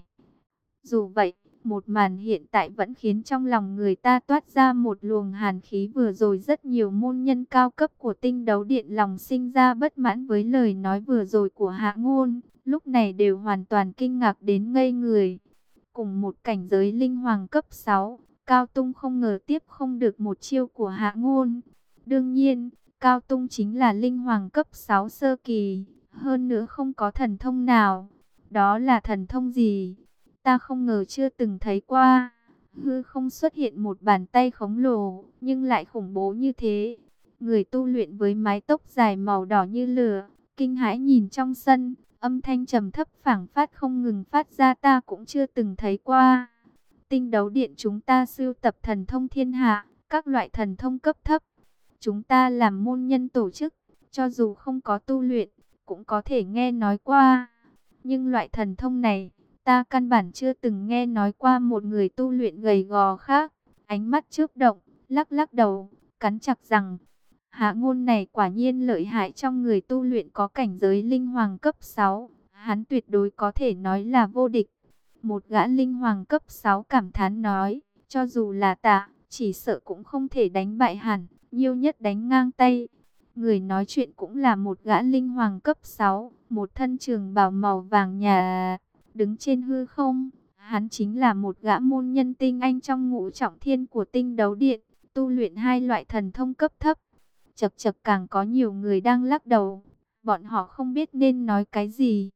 Dù vậy, một màn hiện tại vẫn khiến trong lòng người ta toát ra một luồng hàn khí. Vừa rồi rất nhiều môn nhân cao cấp của Tinh Đấu Điện lòng sinh ra bất mãn với lời nói vừa rồi của Hạ Ngôn, lúc này đều hoàn toàn kinh ngạc đến ngây người. Cùng một cảnh giới linh hoàng cấp 6, Cao Tung không ngờ tiếp không được một chiêu của Hạ Ngôn. Đương nhiên, Cao Tung chính là linh hoàng cấp 6 sơ kỳ, hơn nữa không có thần thông nào. Đó là thần thông gì? Ta không ngờ chưa từng thấy qua. Hư không xuất hiện một bàn tay khổng lồ, nhưng lại khủng bố như thế. Người tu luyện với mái tóc dài màu đỏ như lửa, kinh hãi nhìn trong sân, âm thanh trầm thấp phảng phất không ngừng phát ra, ta cũng chưa từng thấy qua. Tinh Đấu Điện chúng ta sưu tập thần thông thiên hạ, các loại thần thông cấp thấp. Chúng ta làm môn nhân tổ chức, cho dù không có tu luyện, cũng có thể nghe nói qua. Nhưng loại thần thông này, ta căn bản chưa từng nghe nói qua. Một người tu luyện gầy gò khác, ánh mắt chớp động, lắc lắc đầu, cắn chặt rằng, Hạ Ngôn này quả nhiên lợi hại. Trong người tu luyện có cảnh giới linh hoàng cấp 6, hắn tuyệt đối có thể nói là vô địch. Một gã linh hoàng cấp 6 cảm thán nói, cho dù là ta, chỉ sợ cũng không thể đánh bại hẳn, nhiều nhất đánh ngang tay. Người nói chuyện cũng là một gã linh hoàng cấp 6, một thân trường bào màu vàng nhà, đứng trên hư không. Hắn chính là một gã môn nhân tinh anh trong ngũ trọng thiên của Tinh Đấu Điện, tu luyện hai loại thần thông cấp thấp. Chậc chậc, càng có nhiều người đang lắc đầu, bọn họ không biết nên nói cái gì.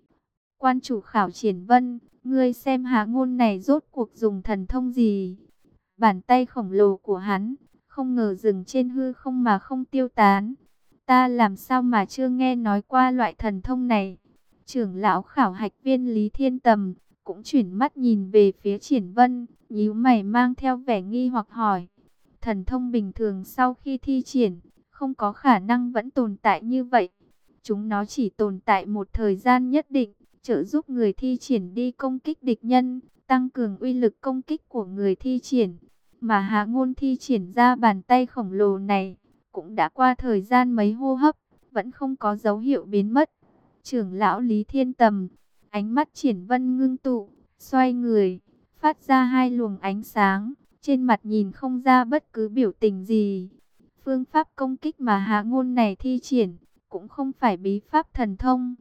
Quan chủ Khảo Triển Vân, ngươi xem Hạ Ngôn này rốt cuộc dùng thần thông gì? Bàn tay khổng lồ của hắn không ngờ dừng trên hư không mà không tiêu tán. Ta làm sao mà chưa nghe nói qua loại thần thông này? Trưởng lão khảo hạch viên Lý Thiên Tầm cũng chuyển mắt nhìn về phía Triển Vân, nhíu mày mang theo vẻ nghi hoặc hỏi. Thần thông bình thường sau khi thi triển, không có khả năng vẫn tồn tại như vậy. Chúng nó chỉ tồn tại một thời gian nhất định, trợ giúp người thi triển đi công kích địch nhân, tăng cường uy lực công kích của người thi triển. Mà Hạ Ngôn thi triển ra bàn tay khổng lồ này, cũng đã qua thời gian mấy hô hấp, vẫn không có dấu hiệu biến mất. Trưởng lão Lý Thiên Tầm, ánh mắt Triển Vân ngưng tụ, xoay người, phát ra hai luồng ánh sáng, trên mặt nhìn không ra bất cứ biểu tình gì. Phương pháp công kích mà Hạ Ngôn này thi triển, cũng không phải bí pháp thần thông.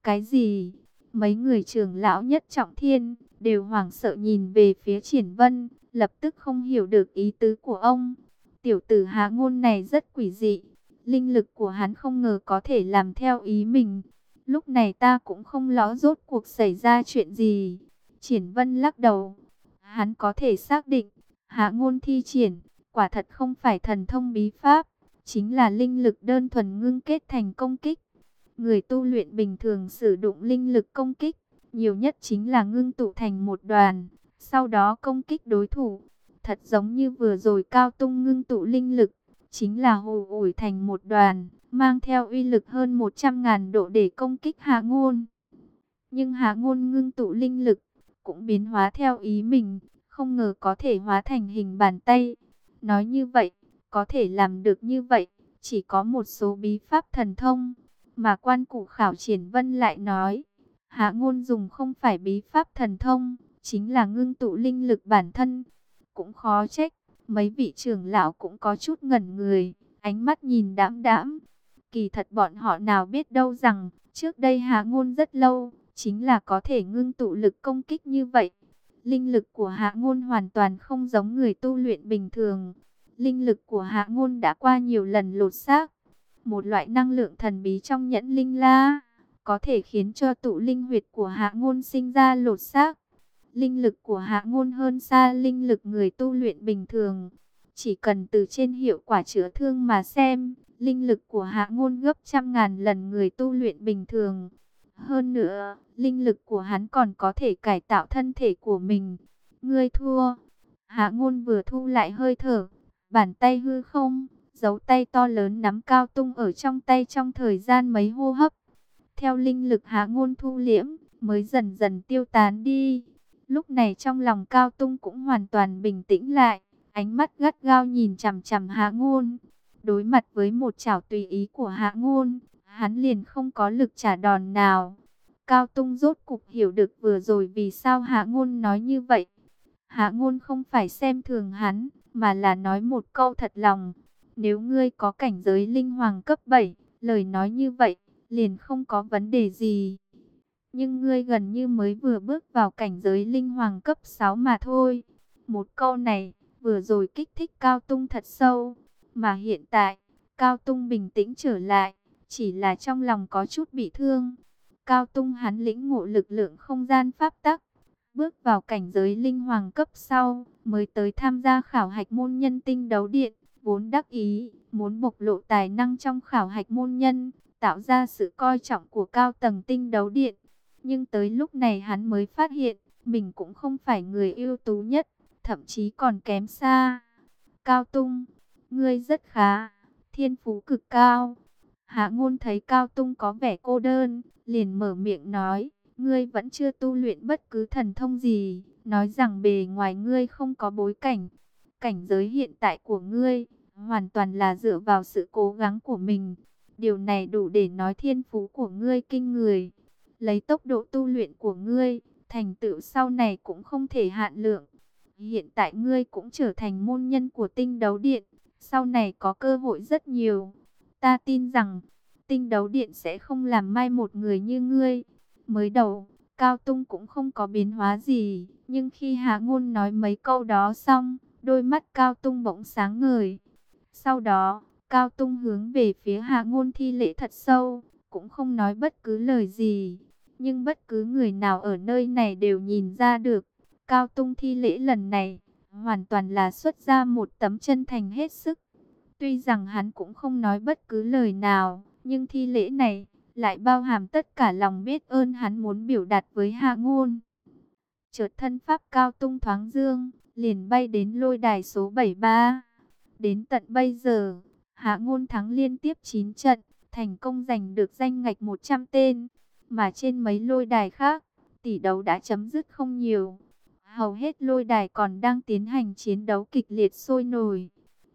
Cái gì? Mấy người trưởng lão nhất trọng thiên đều hoảng sợ nhìn về phía Triển Vân, lập tức không hiểu được ý tứ của ông. Tiểu tử Hạ Ngôn này rất quỷ dị, linh lực của hắn không ngờ có thể làm theo ý mình. Lúc này ta cũng không rõ rốt cuộc xảy ra chuyện gì. Triển Vân lắc đầu, hắn có thể xác định, Hạ Ngôn thi triển, quả thật không phải thần thông bí pháp, chính là linh lực đơn thuần ngưng kết thành công kích. Người tu luyện bình thường sử dụng linh lực công kích, nhiều nhất chính là ngưng tụ thành một đoàn, sau đó công kích đối thủ. Thật giống như vừa rồi Cao Tung ngưng tụ linh lực, chính là hồ ủi thành một đoàn, mang theo uy lực hơn 100.000 độ để công kích Hạ Ngôn. Nhưng Hạ Ngôn ngưng tụ linh lực, cũng biến hóa theo ý mình, không ngờ có thể hóa thành hình bàn tay. Nói như vậy, có thể làm được như vậy, chỉ có một số bí pháp thần thông. Mà quan cụ khảo Triển Vân lại nói, Hạ Ngôn dùng không phải bí pháp thần thông, chính là ngưng tụ linh lực bản thân. Cũng khó trách, mấy vị trưởng lão cũng có chút ngẩn người, ánh mắt nhìn đãm đãm. Kỳ thật bọn họ nào biết đâu rằng, trước đây Hạ Ngôn rất lâu, chính là có thể ngưng tụ lực công kích như vậy. Linh lực của Hạ Ngôn hoàn toàn không giống người tu luyện bình thường. Linh lực của Hạ Ngôn đã qua nhiều lần lột xác. Một loại năng lượng thần bí trong nhẫn linh la, có thể khiến cho tụ linh huyệt của Hạ Ngôn sinh ra lột xác. Linh lực của Hạ Ngôn hơn xa linh lực người tu luyện bình thường. Chỉ cần từ trên hiệu quả chữa thương mà xem, linh lực của Hạ Ngôn gấp trăm ngàn lần người tu luyện bình thường. Hơn nữa, linh lực của hắn còn có thể cải tạo thân thể của mình. Ngươi thua. Hạ Ngôn vừa thu lại hơi thở, bàn tay hư không, dấu tay to lớn nắm Cao Tung ở trong tay trong thời gian mấy hô hấp. Theo linh lực Hạ Ngôn thu liễm, mới dần dần tiêu tán đi. Lúc này trong lòng Cao Tung cũng hoàn toàn bình tĩnh lại, ánh mắt gắt gao nhìn chằm chằm Hạ Ngôn. Đối mặt với một chảo tùy ý của Hạ Ngôn, hắn liền không có lực trả đòn nào. Cao Tung rốt cục hiểu được vừa rồi vì sao Hạ Ngôn nói như vậy. Hạ Ngôn không phải xem thường hắn, mà là nói một câu thật lòng. Nếu ngươi có cảnh giới linh hoàng cấp 7, lời nói như vậy, liền không có vấn đề gì. Nhưng ngươi gần như mới vừa bước vào cảnh giới linh hoàng cấp 6 mà thôi. Một câu này, vừa rồi kích thích Cao Tung thật sâu. Mà hiện tại, Cao Tung bình tĩnh trở lại, chỉ là trong lòng có chút bị thương. Cao Tung hắn lĩnh ngộ lực lượng không gian pháp tắc, bước vào cảnh giới linh hoàng cấp sau, mới tới tham gia khảo hạch môn nhân tinh đấu điện, vốn đắc ý, muốn bộc lộ tài năng trong khảo hạch môn nhân, tạo ra sự coi trọng của cao tầng tinh đấu điện. Nhưng tới lúc này hắn mới phát hiện, mình cũng không phải người ưu tú nhất, thậm chí còn kém xa. Cao Tung, ngươi rất khá, thiên phú cực cao. Hạ Ngôn thấy Cao Tung có vẻ cô đơn, liền mở miệng nói, ngươi vẫn chưa tu luyện bất cứ thần thông gì, nói rằng bề ngoài ngươi không có bối cảnh. Cảnh giới hiện tại của ngươi, hoàn toàn là dựa vào sự cố gắng của mình. Điều này đủ để nói thiên phú của ngươi kinh người. Lấy tốc độ tu luyện của ngươi, thành tựu sau này cũng không thể hạn lượng. Hiện tại ngươi cũng trở thành môn nhân của tinh đấu điện, sau này có cơ hội rất nhiều. Ta tin rằng, tinh đấu điện sẽ không làm mai một người như ngươi. Mới đầu, Cao Tung cũng không có biến hóa gì, nhưng khi Hạ Ngôn nói mấy câu đó xong, đôi mắt Cao Tung bỗng sáng ngời. Sau đó, Cao Tung hướng về phía Hạ Ngôn thi lễ thật sâu, cũng không nói bất cứ lời gì. Nhưng bất cứ người nào ở nơi này đều nhìn ra được, Cao Tung thi lễ lần này, hoàn toàn là xuất ra một tấm chân thành hết sức. Tuy rằng hắn cũng không nói bất cứ lời nào, nhưng thi lễ này lại bao hàm tất cả lòng biết ơn hắn muốn biểu đạt với Hạ Ngôn. Chợt thân pháp Cao Tung thoáng dương, liền bay đến lôi đài số 73. Đến tận bây giờ, Hạ Ngôn thắng liên tiếp 9 trận, thành công giành được danh ngạch 100 tên. Mà trên mấy lôi đài khác, tỷ đấu đã chấm dứt không nhiều. Hầu hết lôi đài còn đang tiến hành chiến đấu kịch liệt sôi nổi.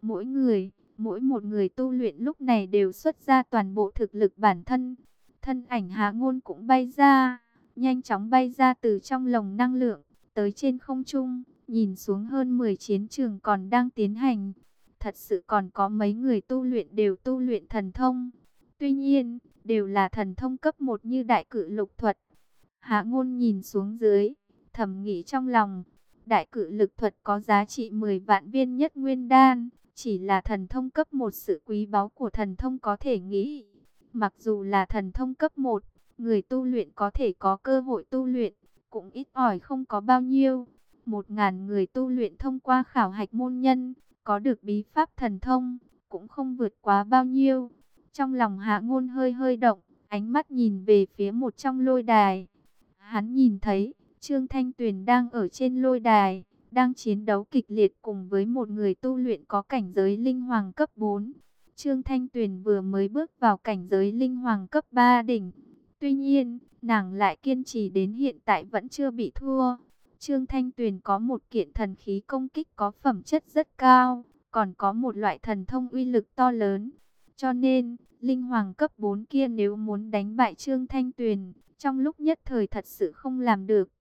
Mỗi một người tu luyện lúc này đều xuất ra toàn bộ thực lực bản thân. Thân ảnh Hạ Ngôn cũng bay ra, nhanh chóng bay ra từ trong lồng năng lượng, tới trên không trung, nhìn xuống hơn 10 chiến trường còn đang tiến hành. Thật sự còn có mấy người tu luyện đều tu luyện thần thông. Tuy nhiên, đều là thần thông cấp 1 như đại cự lục thuật. Hạ Ngôn nhìn xuống dưới, thầm nghĩ trong lòng, đại cự lực thuật có giá trị 10 vạn viên nhất nguyên đan, chỉ là thần thông cấp 1, sự quý báu của thần thông có thể nghĩ. Mặc dù là thần thông cấp 1, người tu luyện có thể có cơ hội tu luyện, cũng ít ỏi không có bao nhiêu. 1000 người tu luyện thông qua khảo hạch môn nhân, có được bí pháp thần thông, cũng không vượt quá bao nhiêu. Trong lòng Hạ Ngôn hơi hơi động, ánh mắt nhìn về phía một trong lôi đài. Hắn nhìn thấy Trương Thanh Tuyền đang ở trên lôi đài, đang chiến đấu kịch liệt cùng với một người tu luyện có cảnh giới linh hoàng cấp 4. Trương Thanh Tuyền vừa mới bước vào cảnh giới linh hoàng cấp 3 đỉnh. Tuy nhiên, nàng lại kiên trì đến hiện tại vẫn chưa bị thua. Trương Thanh Tuyền có một kiện thần khí công kích có phẩm chất rất cao, còn có một loại thần thông uy lực to lớn. Cho nên, linh hoàng cấp 4 kia nếu muốn đánh bại Trương Thanh Tuyền, trong lúc nhất thời thật sự không làm được.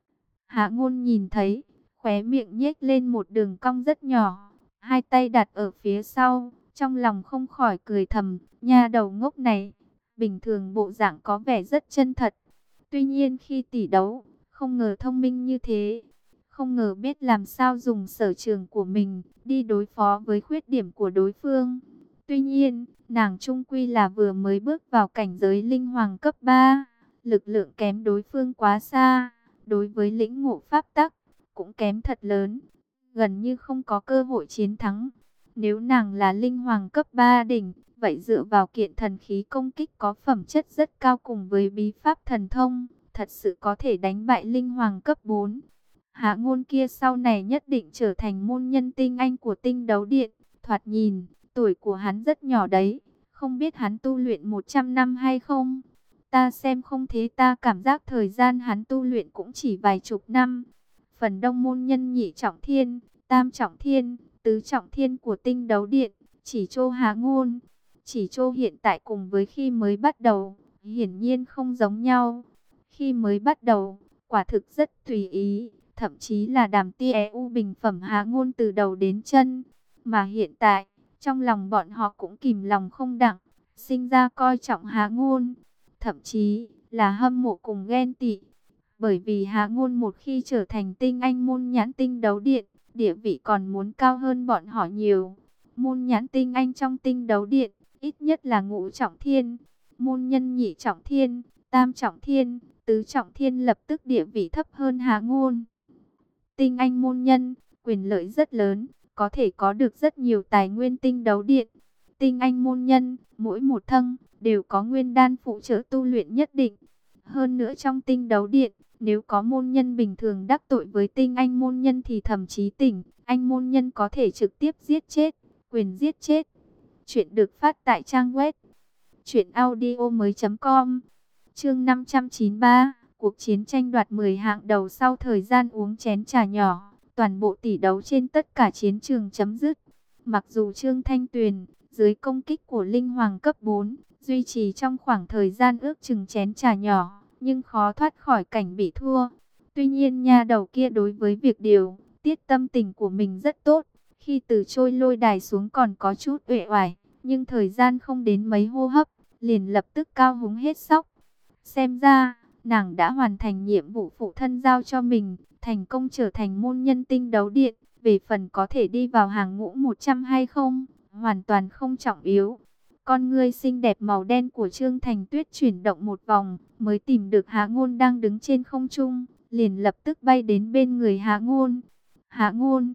Hạ Ngôn nhìn thấy, khóe miệng nhếch lên một đường cong rất nhỏ, hai tay đặt ở phía sau, trong lòng không khỏi cười thầm, nha đầu ngốc này, bình thường bộ dạng có vẻ rất chân thật. Tuy nhiên khi tỷ đấu, không ngờ thông minh như thế, không ngờ biết làm sao dùng sở trường của mình đi đối phó với khuyết điểm của đối phương. Tuy nhiên, nàng trung quy là vừa mới bước vào cảnh giới linh hoàng cấp 3, lực lượng kém đối phương quá xa, đối với lĩnh ngộ pháp tắc cũng kém thật lớn, gần như không có cơ hội chiến thắng. Nếu nàng là linh hoàng cấp 3 đỉnh, vậy dựa vào kiện thần khí công kích có phẩm chất rất cao cùng với bí pháp thần thông, thật sự có thể đánh bại linh hoàng cấp 4. Hạ Ngôn kia sau này nhất định trở thành môn nhân tinh anh của Tinh Đấu Điện. Thoạt nhìn, tuổi của hắn rất nhỏ đấy, không biết hắn tu luyện 100 năm hay không? Ta xem không thế, ta cảm giác thời gian hắn tu luyện cũng chỉ vài chục năm. Phần đông môn nhân nhị trọng thiên, tam trọng thiên, tứ trọng thiên của Tinh Đấu Điện, chỉ Chô Hạ Ngôn. Chỉ Chô hiện tại cùng với khi mới bắt đầu, hiển nhiên không giống nhau. Khi mới bắt đầu, quả thực rất tùy ý, thậm chí là đàm tia u bình phẩm Hạ Ngôn từ đầu đến chân. Mà hiện tại, trong lòng bọn họ cũng kìm lòng không đặng, sinh ra coi trọng Hạ Ngôn, thậm chí là hâm mộ cùng ghen tị. Bởi vì Hạ Ngôn một khi trở thành tinh anh môn nhãn Tinh Đấu Điện, địa vị còn muốn cao hơn bọn họ nhiều. Môn nhãn tinh anh trong Tinh Đấu Điện, ít nhất là ngũ trọng thiên, môn nhân nhị trọng thiên, tam trọng thiên, tứ trọng thiên lập tức địa vị thấp hơn Hạ Ngôn. Tinh anh môn nhân, quyền lợi rất lớn, có thể có được rất nhiều tài nguyên Tinh Đấu Điện. Tinh anh môn nhân, mỗi một thân, đều có nguyên đan phụ trợ tu luyện nhất định. Hơn nữa trong Tinh Đấu Điện, nếu có môn nhân bình thường đắc tội với tinh anh môn nhân thì thậm chí anh môn nhân có thể trực tiếp giết chết, quyền giết chết. Chuyện được phát tại trang web truyệnaudiomoi.com. Chương 593, cuộc chiến tranh đoạt 10 hạng đầu sau thời gian uống chén trà nhỏ, toàn bộ tỷ đấu trên tất cả chiến trường chấm dứt. Mặc dù Trương Thanh Tuyền dưới công kích của linh hoàng cấp 4, duy trì trong khoảng thời gian ước chừng chén trà nhỏ, nhưng khó thoát khỏi cảnh bị thua. Tuy nhiên nha đầu kia đối với việc điều tiết tâm tình của mình rất tốt, khi từ trôi lôi đài xuống còn có chút uể oải, nhưng thời gian không đến mấy hô hấp, liền lập tức cao hứng hết sóc. Xem ra, nàng đã hoàn thành nhiệm vụ phụ thân giao cho mình, thành công trở thành môn nhân Tinh Đấu Điện. Về phần có thể đi vào hàng ngũ 100 hay không, hoàn toàn không trọng yếu. Con ngươi xinh đẹp màu đen của Trương Thành Tuyết chuyển động một vòng, mới tìm được Hạ Ngôn đang đứng trên không trung, liền lập tức bay đến bên người Hạ Ngôn. Hạ Ngôn,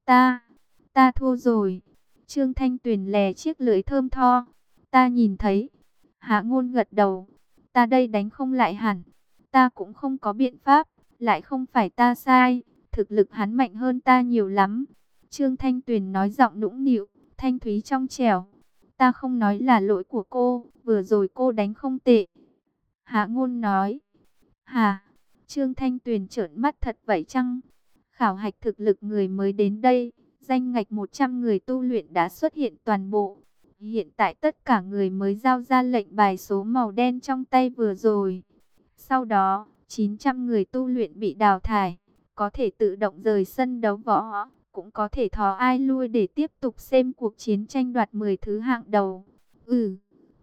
ta thua rồi. Trương Thanh Tuyền lè chiếc lưỡi thơm tho. Ta nhìn thấy. Hạ Ngôn gật đầu. Ta đây đánh không lại hẳn. Ta cũng không có biện pháp, lại không phải ta sai. Thực lực hắn mạnh hơn ta nhiều lắm. Trương Thanh Tuyền nói giọng nũng nịu, thanh thúy trong trẻo. Ta không nói là lỗi của cô, vừa rồi cô đánh không tệ. Hạ Ngôn nói. Hà, Trương Thanh Tuyền trợn mắt, thật vậy chăng? Khảo hạch thực lực người mới đến đây, danh ngạch 100 người tu luyện đã xuất hiện toàn bộ. Hiện tại tất cả người mới giao ra lệnh bài số màu đen trong tay vừa rồi. Sau đó, 900 người tu luyện bị đào thải, có thể tự động rời sân đấu võ, cũng có thể thò ai lui để tiếp tục xem cuộc chiến tranh đoạt 10 thứ hạng đầu.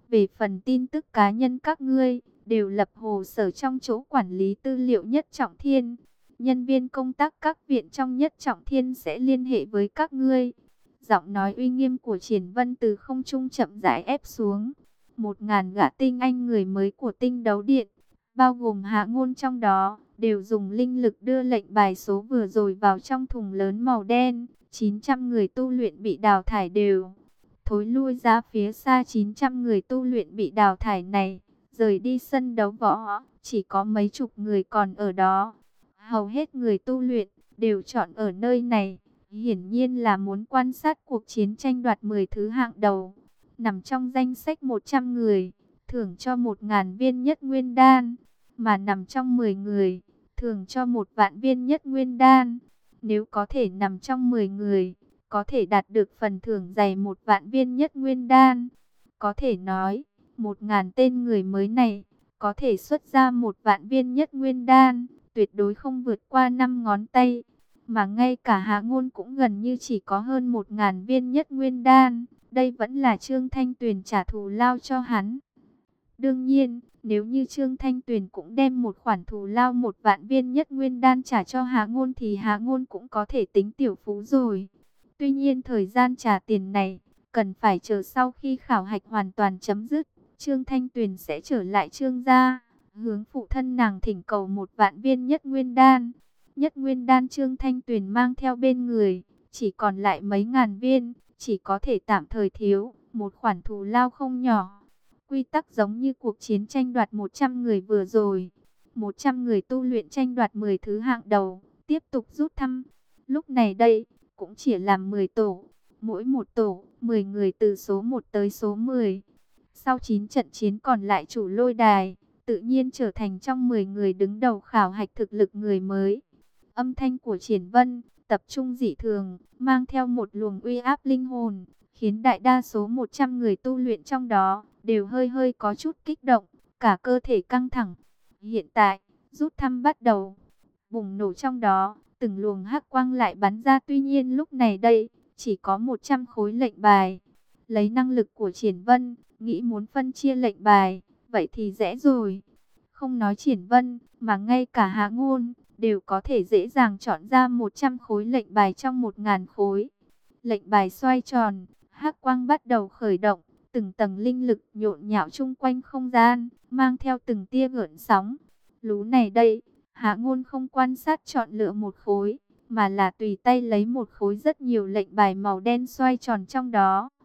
Về phần tin tức cá nhân các ngươi, đều lập hồ sơ trong chỗ quản lý tư liệu Nhất Trọng Thiên. Nhân viên công tác các viện trong Nhất Trọng Thiên sẽ liên hệ với các ngươi. Giọng nói uy nghiêm của Triển Vân từ không trung chậm rãi ép xuống. 1000 gã tinh anh người mới của Tinh Đấu Điện, bao gồm Hạ Ngôn trong đó, đều dùng linh lực đưa lệnh bài số vừa rồi vào trong thùng lớn màu đen. 900 người tu luyện bị đào thải đều thối lui ra phía xa. 900 người tu luyện bị đào thải này rời đi sân đấu võ, chỉ có mấy chục người còn ở đó. Hầu hết người tu luyện đều chọn ở nơi này, hiển nhiên là muốn quan sát cuộc chiến tranh đoạt 10 thứ hạng đầu. Nằm trong danh sách 100 người, thưởng cho 1000 viên Nhất Nguyên Đan, mà nằm trong 10 người, thưởng cho 1.000.000 viên Nhất Nguyên Đan. Nếu có thể nằm trong 10 người, có thể đạt được phần thưởng dày 1.000.000 viên Nhất Nguyên Đan. Có thể nói, 1000 tên người mới này, có thể xuất ra 1.000.000 viên Nhất Nguyên Đan, tuyệt đối không vượt qua 5 ngón tay. Mà ngay cả Hạ Ngôn cũng gần như chỉ có hơn 1000 viên Nhất Nguyên Đan. Đây vẫn là Trương Thanh Tuyền trả thù lao cho hắn. Đương nhiên, nếu như Trương Thanh Tuyền cũng đem một khoản thù lao 1.000.000 viên Nhất Nguyên Đan trả cho Hạ Ngôn thì Hạ Ngôn cũng có thể tính tiểu phú rồi. Tuy nhiên thời gian trả tiền này, cần phải chờ sau khi khảo hạch hoàn toàn chấm dứt. Trương Thanh Tuyền sẽ trở lại Trương gia, hướng phụ thân nàng thỉnh cầu 1.000.000 viên Nhất Nguyên Đan. Nhất Nguyên Đan Trương Thanh Tuyền mang theo bên người, chỉ còn lại mấy ngàn viên, chỉ có thể tạm thời thiếu, một khoản thù lao không nhỏ. Quy tắc giống như cuộc chiến tranh đoạt 100 người vừa rồi. 100 người tu luyện tranh đoạt 10 thứ hạng đầu, tiếp tục rút thăm. Lúc này đây, cũng chỉ làm 10 tổ, mỗi một tổ, 10 người từ số 1 tới số 10. Sau 9 trận chiến còn lại chủ lôi đài, tự nhiên trở thành trong 10 người đứng đầu khảo hạch thực lực người mới. Âm thanh của Triển Vân tập trung dị thường, mang theo một luồng uy áp linh hồn, khiến đại đa số 100 người tu luyện trong đó đều hơi hơi có chút kích động, cả cơ thể căng thẳng. Hiện tại, rút thăm bắt đầu. Bùng nổ trong đó, từng luồng hắc quang lại bắn ra, tuy nhiên lúc này đây, chỉ có 100 khối lệnh bài. Lấy năng lực của Triển Vân, nghĩ muốn phân chia lệnh bài, vậy thì dễ rồi. Không nói Triển Vân, mà ngay cả Hạ Ngôn đều có thể dễ dàng chọn ra 100 khối lệnh bài trong 1000 khối. Lệnh bài xoay tròn, hắc quang bắt đầu khởi động, từng tầng linh lực nhộn nhạo chung quanh không gian, mang theo từng tia gợn sóng. Lú này đây, Hạ Ngôn không quan sát chọn lựa một khối, mà là tùy tay lấy một khối rất nhiều lệnh bài màu đen xoay tròn trong đó.